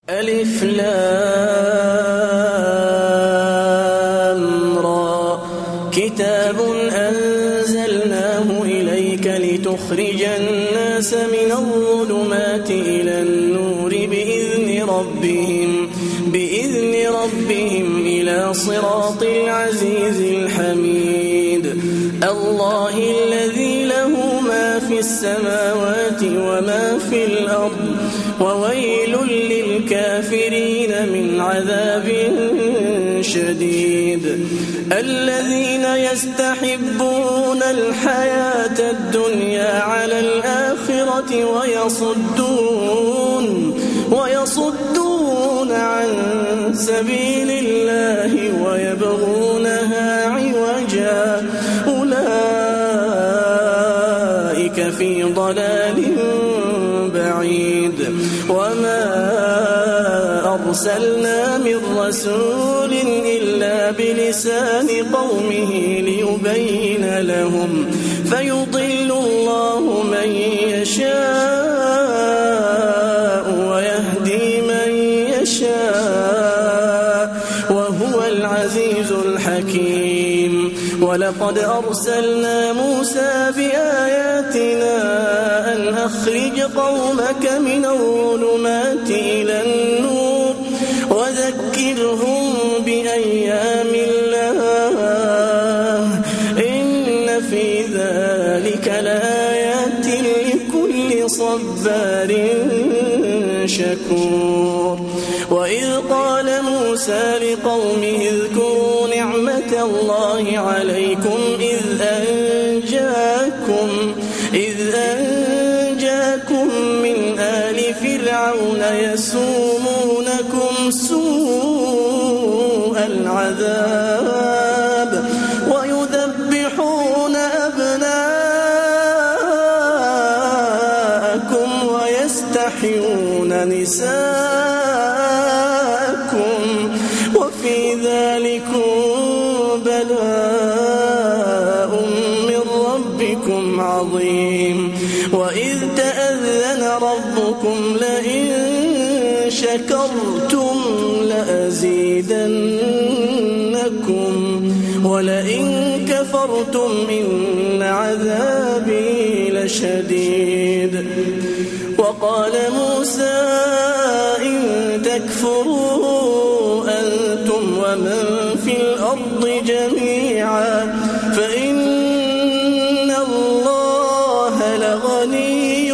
ألف لام را كتاب أنزلناه إليك لتخرج الناس من الظلمات إلى النور بإذن ربهم إلى صراط العزيز الحميد الله الذي له ما في السماوات وما في الأرض وويل للكافرين من عذاب شديد الذين يستحبون الحياة الدنيا على الآخرة ويصدون عن سبيل الله ويبغونها عوجا أولئك في ضلال بعيد وما أرسلنا من رسول إلا بلسان قومه ليبين لهم فيضل الله من يشاء ويهدي من يشاء وهو العزيز الحكيم ولقد أرسلنا موسى بآياتنا أن أخرج قومك من الظلمات إلى النور وذكرهم بأيام الله إن في ذلك لآيات لكل صبار شكور وإذ قال موسى لقومه اذكروا نعمة الله عليكم إذ أنجاكم من آل فرعون يسومونكم سوء العذاب ويذبحون أبناءكم ويستحيون نساءكم وفي ذلكم بلاء من ربكم عظيم وإذ تأذن ربكم لئن شكرتم لأزيدنكم ولئن كفرتم إن عذابي لشديد وقال موسى إن تكفروا أنتم ومن في الأرض جميعا فإن الله لغني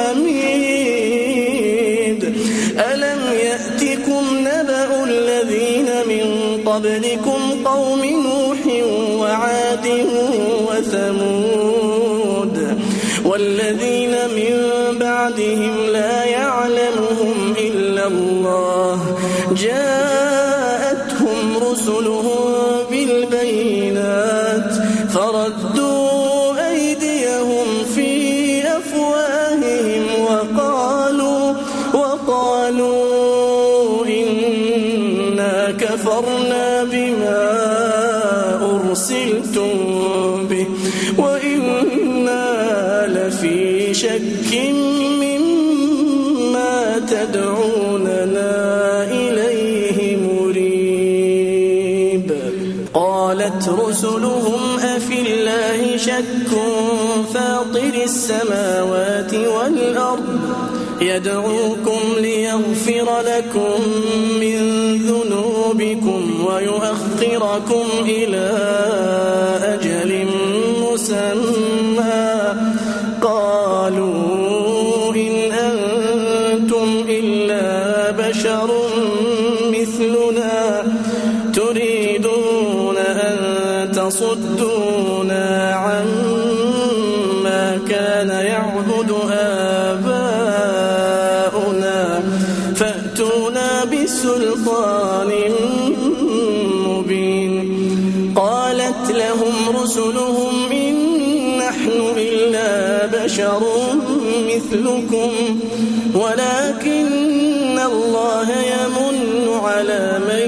حميد ألم يأتكم نبأ الذين من قبلكم قوم نوح وعاد وثمود والذين من بعدهم لا يعلمهم إلا الله جاءتهم رسلهم بالبينات فردوا أيديهم في أفواههم وقالوا إنا كفرنا بما أرسلتم به وإنا لفي شك مما تدعوننا إليه مريب قالت رسلهم أفي الله شك فاطر السماوات والأرض يدعوكم ليغفر لكم من ذنوبكم ويؤخركم إلى أجل مسمى قالوا إن أنتم إلا بشر مثلنا تريدون أن تصدونا عما كان يعبد آباؤنا فأتونا بسلطان مبين قالت لهم رسلهم إن نحن إلا بشر مثلكم ولكن الله يمن على من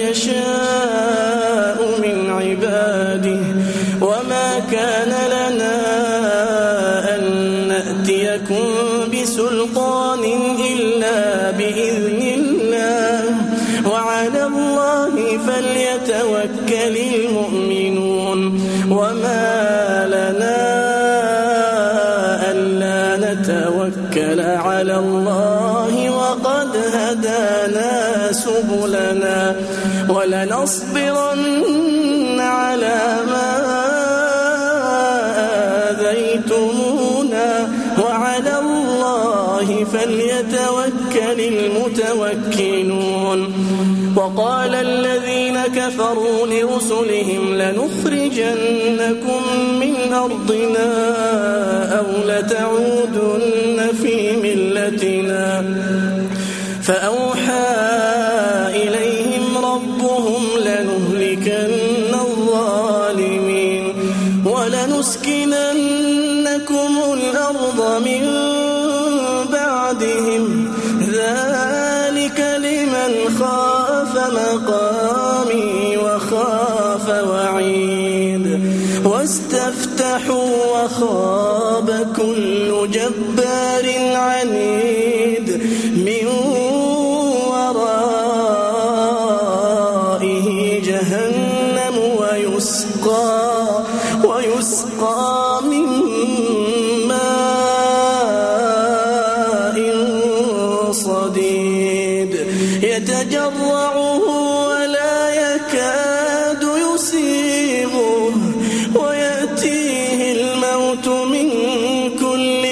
يشاء من عباده وما كان لنا أن نأتيكم بسلطان إلا بإذن الله سبلنا ولنصبرن على ما آذيتمونا وعلى الله فليتوكل المتوكلون. وقال الذين كفروا لرسلهم لنخرجنكم من أرضنا أو لتعودن في ملتنا فأوحى إليهم ربهم لنهلكن الظالمين ولنسكننكم الأرض من بعدهم ذلك لمن خاف مقامي وخاف وعيد واستفتحوا وخاب كل جبار عنيد من ورائه جهنم ويسقى من ماء صديد يتجرعه ولا يكاد يصيبه ويأتيه الموت من كل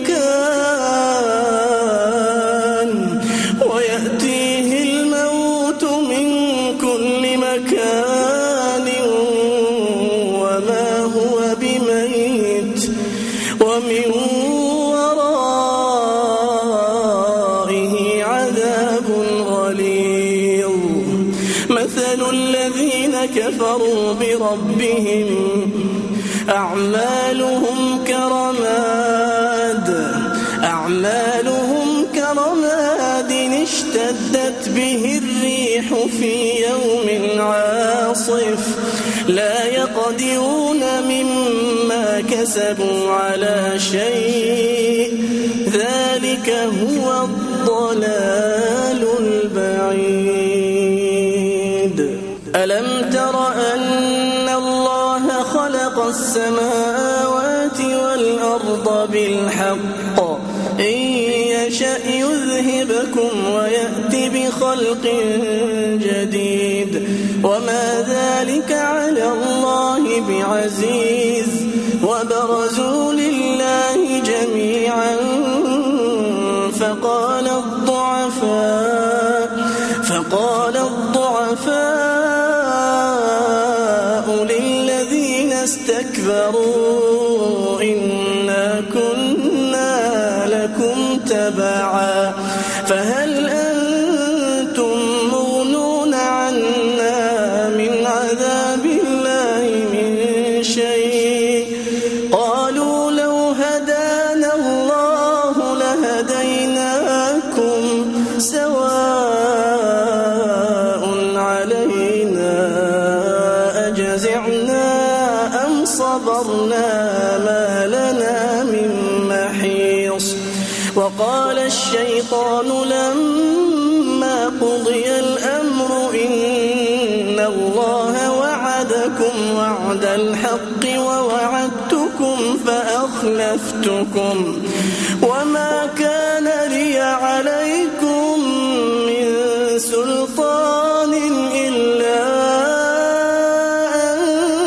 مكان وما هو بميت ومن ورائه عذاب غليظ. مثل الذين كفروا بربهم أعمالهم كرماد اشتدت به الريح في يوم عاصف لا يقدرون مما كسبوا على شيء ذلك هو الضلال البعيد. ألم تر أن الله خلق السماوات والأرض بالحق إن يشأ يذهبكم ويأتي بخلق جديد وما ذلك على الله بعزيز. وبرزوا لله جميعا فقال الضعفاء للذين استكبروا إنا كنا لكم تبعا فهل أنتم مغنون عنا من عذاب الله من شيء؟ قالوا لو هدانا الله لهديناكم سواء علينا أجزعنا أم صبرنا ما لنا من محيص. وقال الشيطان لما قضي الأمر إن الله وعدكم وعد الحق ووعدتكم فأخلفتكم وما كان لي عليكم من سلطان إلا أن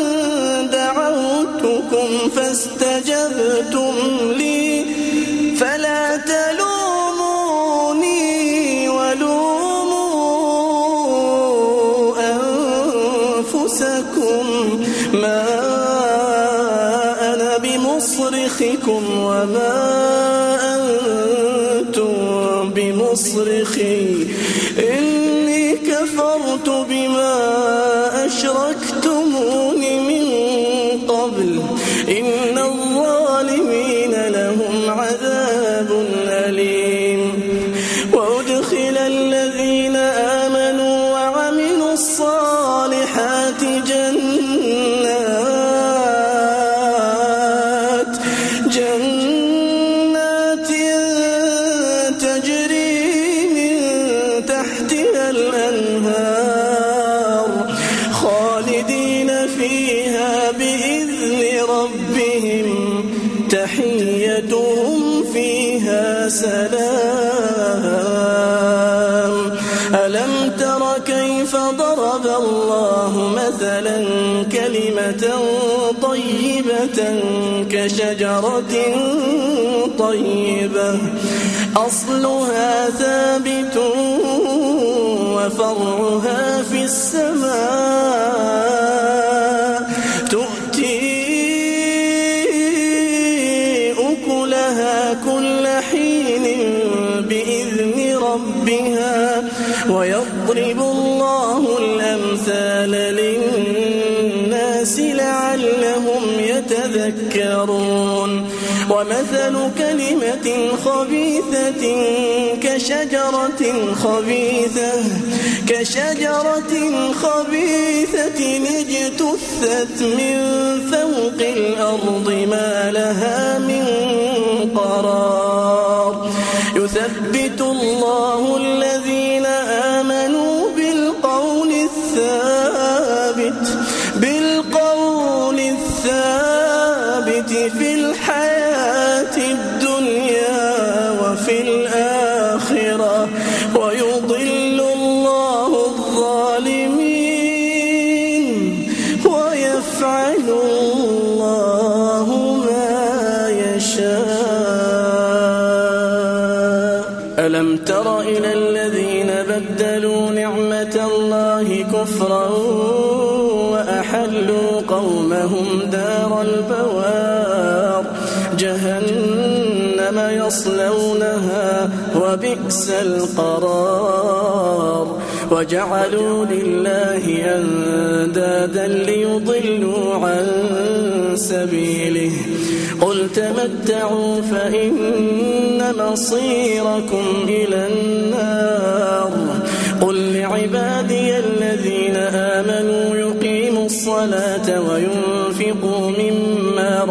دعوتكم فاستجبتم لي فلا تلوموني ولوموا أنفسكم ما أنا بمصرخكم وما أنتم بمصرخي إني كفرت بما أشركتمون من قبل إن الظالمين لهم عذاب أليم. وأدخل الذين آمنوا وعملوا الصالحات جنات تجري من تحتها الأنهار خالدين فيها بإذن ربهم تحيتهم فيها سلام. ألم تر كيف ضرب الله مثلا كلمة طيبة كشجرة طيبة أصلها ثابت وفرعها في السماء تؤتي أكلها كل حين بإذن ربها ويضرب الله الأمثال للناس لعلهم يتذكرون ومثل كلمة خبيثة كشجرة خبيثة اجتثت من فوق الأرض ما لها من قرار يثبت الله الذين آمنوا بالقول الثابت في الحياة الدنيا وفي الآخرة ويضل الله الظالمين ويفعل الله ما يشاء ألم تر إلى الذين بدلوا نعمة الله كفرا وأحلوا قومهم دار البوار جهنم يصلونها وبئس القرار وجعلوا لله أندادا ليضلوا عن سبيله قل تمتعوا فإن مصيركم إلى النار قل لعبادي الذين آمنوا يقيموا الصلاة وينفقوا مما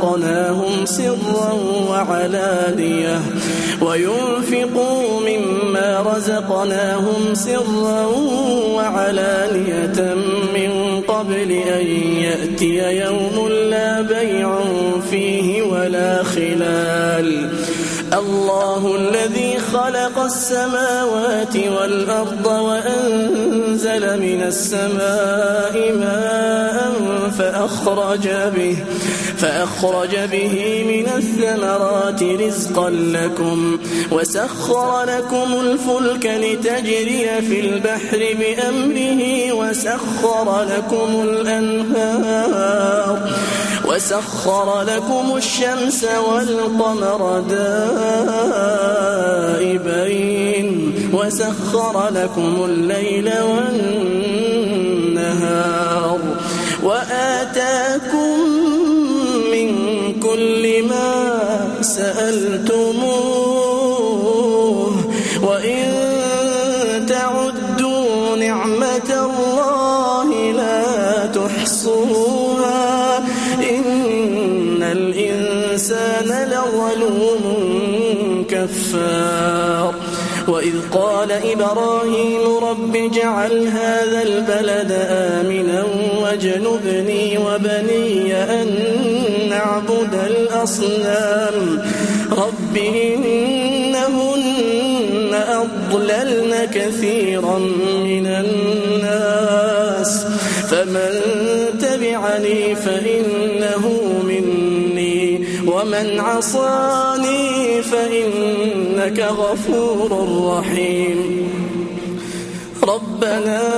رزقناهم سرا وعلانية من قبل أن يأتي يوم لا بيع فيه ولا خلال الله الذي خلق السماوات والأرض وأنزل من السماء ماء فأخرج به من الثمرات رزقا لكم وسخر لكم الفلك لتجري في البحر بأمره وسخر لكم الشمس والقمر دائبين وسخر لكم الليل والنهار وآتاكم من كل ما سألتموه وإن تعدوا نعمة الله لا تحصوها إن الإنسان لظلوم كفار وإذ قال إبراهيم رب اجعل هذا البلد آمنا واجنبني وبني أن نعبد الأصنام رب إنهن أضللن كثيرا من الناس فمن تبعني فإنه مني ومن عصاني فإنك غفور رحيم ربنا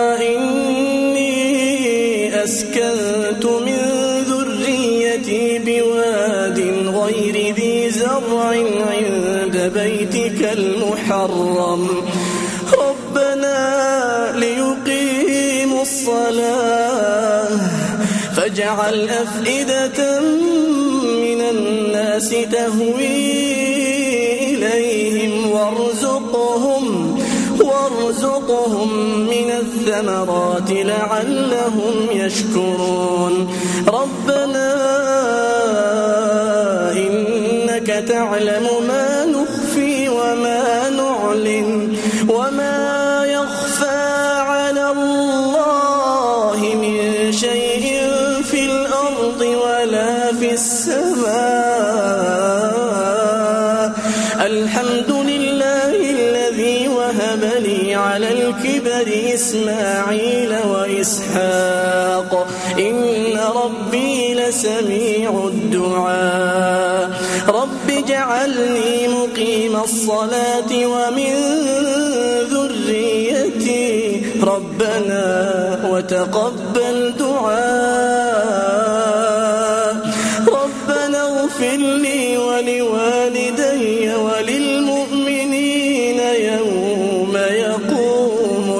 إني أسكنت من ذريتي بواد غير ذي زرع عند بيتك المحرم ربنا ليقيموا الصلاة فاجعل أفئدة من الناس تهوي إليهم وارزقهم من الثمرات لعلهم يشكرون ربنا إنك تعلم ما نخفي وما نعلن وما يخفى على الله من شيء في الأرض ولا في السماء الحمد لله الذي وهب لي على الكبر إسماعيل وإسحاق إن ربي لسميع الدعاء رب اجعلني مقيم الصلاة ومن ذريتي ربنا وتقبل دعاء ربنا اغفر لي ولوالدي وللمؤمنين يوم يقوم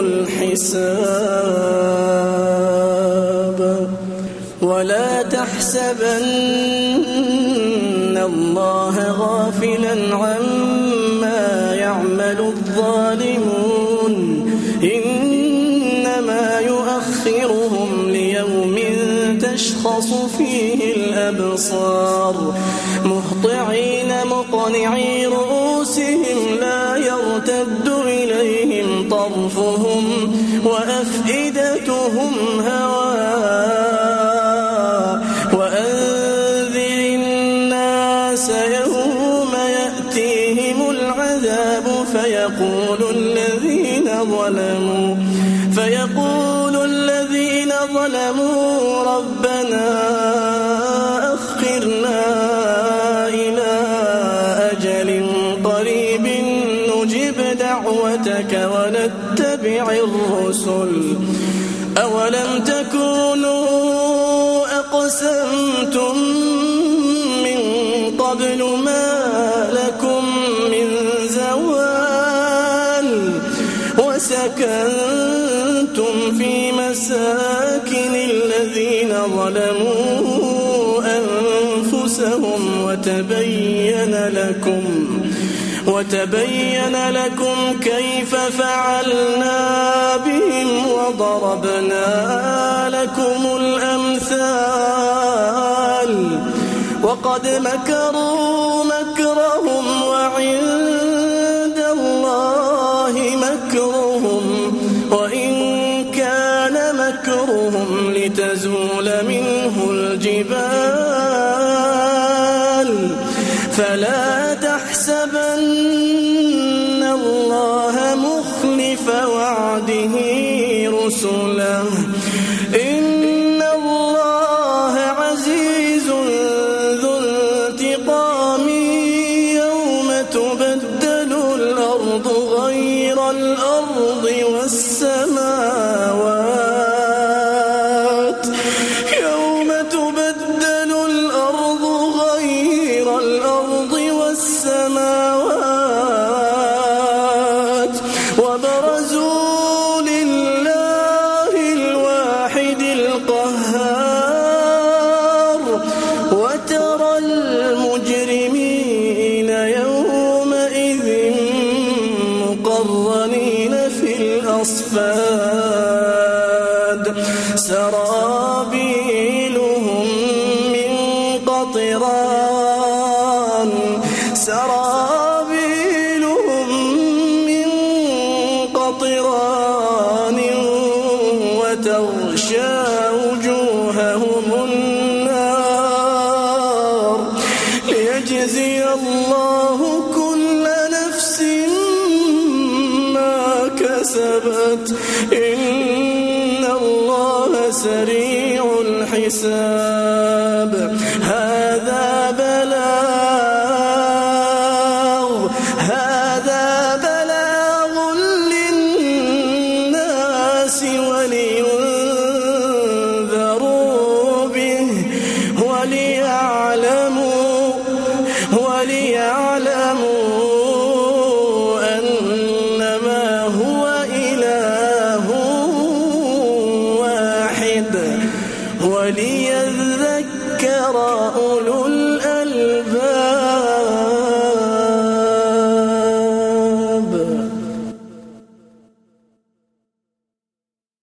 الحساب ولا تحسبن الله غافلا عما يعمل الظالمون إنما يؤخرهم ليوم تشخص فيه الأبصار مهطعين مقنعي رؤوسهم لا يرتد إليهم طرفهم وأفئدتهم هواء وأنذر الناس يوم يأتيهم العذاب فيقول الذين ظلموا ربنا أخرنا إلى أجل قريب نجب دعوتك ونتبع الرسل أولم تكونوا أقسمتم من قبل ما لكم من زوال وسكنتم في مساكن الذين ظلموا أنفسهم وتبين لكم كيف فعلنا بهم وضربنا لكم الأمثال وقد مكروا مكرهم وعند الله مكرهم وإن كان مكرهم لتزول منه الجبال فلا تحسبن الله مخلف وعده رسله إن الله عزيز ذو انتقام يوم تبدل الأرض غير الأرض والسماوات يوم تبدل الأرض غير الأرض والسماوات وبرزوا لله الواحد القهار وترى المجرمين يومئذ مقرنين في الأصفاد سرابيلهم من قطران وتغشى وجوههم النار ليجزي الله كل نفس ما كسبت إن الله سريع الحساب هذا بلاغ للناس ولينذروا به وليعلموا أنما هو إله واحد وليذكر أولو الألباب